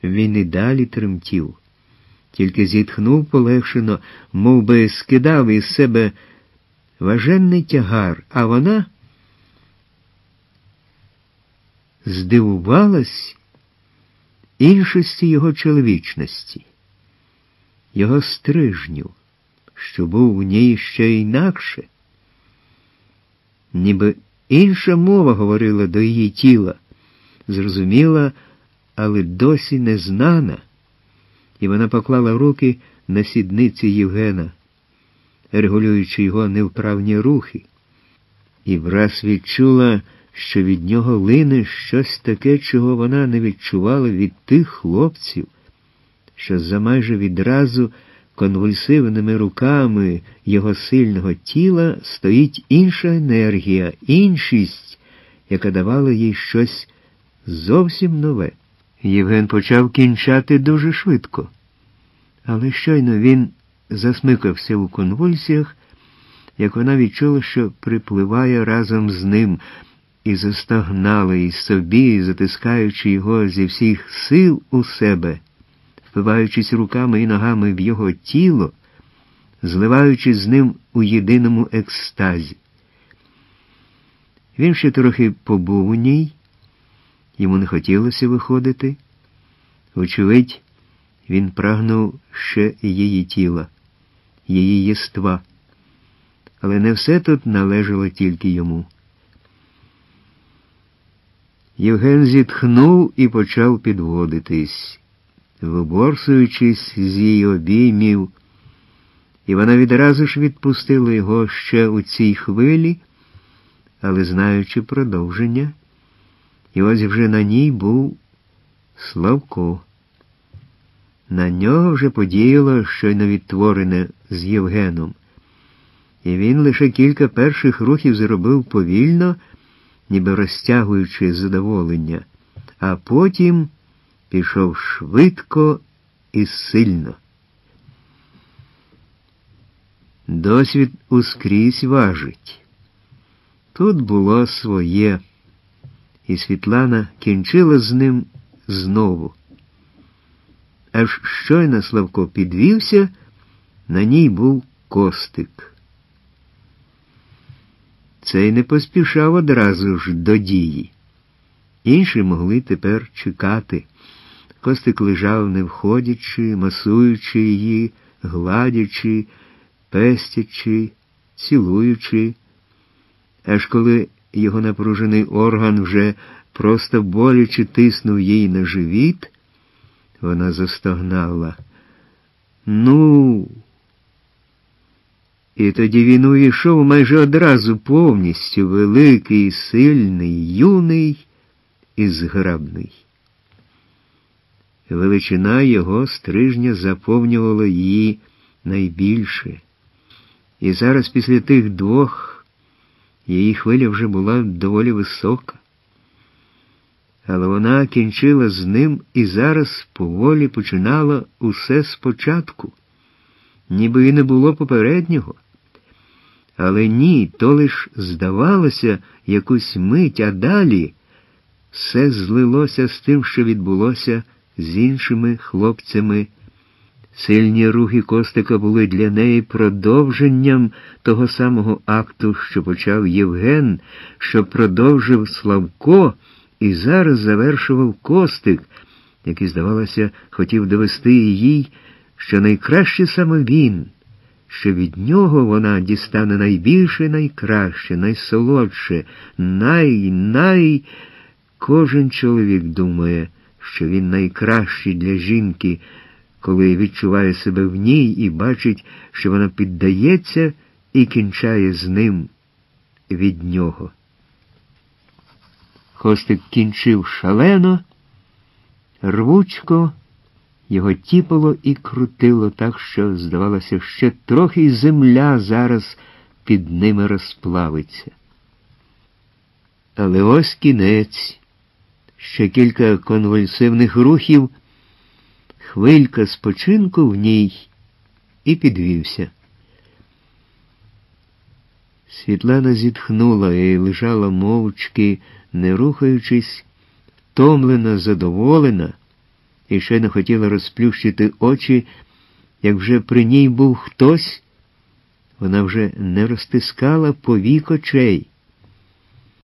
Він і далі тремтів. Тільки зітхнув полегшено, мов би скидав із себе важенний тягар, а вона здивувалась іншості його чоловічності, його стрижню, що був у ній ще інакше. Ніби інша мова говорила до її тіла, зрозуміла, але досі незнана, і вона поклала руки на сідниці Євгена, регулюючи його невправні рухи, і враз відчула, що від нього лине щось таке, чого вона не відчувала від тих хлопців, що за майже відразу конвульсивними руками його сильного тіла стоїть інша енергія, іншість, яка давала їй щось зовсім нове. Євген почав кінчати дуже швидко, але щойно він засмикався у конвульсіях, як вона відчула, що припливає разом з ним, і застогнала із собі, затискаючи його зі всіх сил у себе, впиваючись руками і ногами в його тіло, зливаючись з ним у єдиному екстазі. Він ще трохи побув у ній, йому не хотілося виходити. Очевидь, він прагнув ще її тіла, її єства. Але не все тут належало тільки йому. Євген зітхнув і почав підводитись, виборсуючись з її обіймів, і вона відразу ж відпустила його ще у цій хвилі, але знаючи продовження, і ось вже на ній був Славко. На нього вже подіяло щойно відтворене з Євгеном, і він лише кілька перших рухів зробив повільно, ніби розтягуючи задоволення, а потім пішов швидко і сильно. Досвід ускрізь важить. Тут було своє, і Світлана кінчила з ним знову. Аж щойно Славко підвівся, на ній був Костик. Цей не поспішав одразу ж до дії. Інші могли тепер чекати. Костик лежав, не входячи, масуючи її, гладячи, пестячи, цілуючи. Аж коли його напружений орган вже просто боляче тиснув їй на живіт, вона застогнала. «Ну!» І тоді він увійшов майже одразу повністю, великий, сильний, юний і зграбний. Величина його стрижня заповнювала її найбільше. І зараз після тих двох її хвиля вже була доволі висока. Але вона кінчила з ним і зараз поволі починала усе спочатку, ніби і не було попереднього. Але ні, то лиш здавалося якусь мить, а далі все злилося з тим, що відбулося з іншими хлопцями. Сильні рухи Костика були для неї продовженням того самого акту, що почав Євген, що продовжив Славко, і зараз завершував Костик, який, здавалося, хотів довести їй, що найкраще саме він, що від нього вона дістане найбільше, найкраще, найсолодше, Кожен чоловік думає, що він найкращий для жінки, коли відчуває себе в ній і бачить, що вона піддається і кінчає з ним від нього. Костик кінчив шалено, рвучко, його тіпало і крутило так, що, здавалося, ще трохи й земля зараз під ними розплавиться. Але ось кінець, ще кілька конвульсивних рухів, хвилька спочинку в ній і підвівся. Світлана зітхнула і лежала мовчки, не рухаючись, втомлена, задоволена, і ще не хотіла розплющити очі, як вже при ній був хтось, вона вже не розтискала повік очей.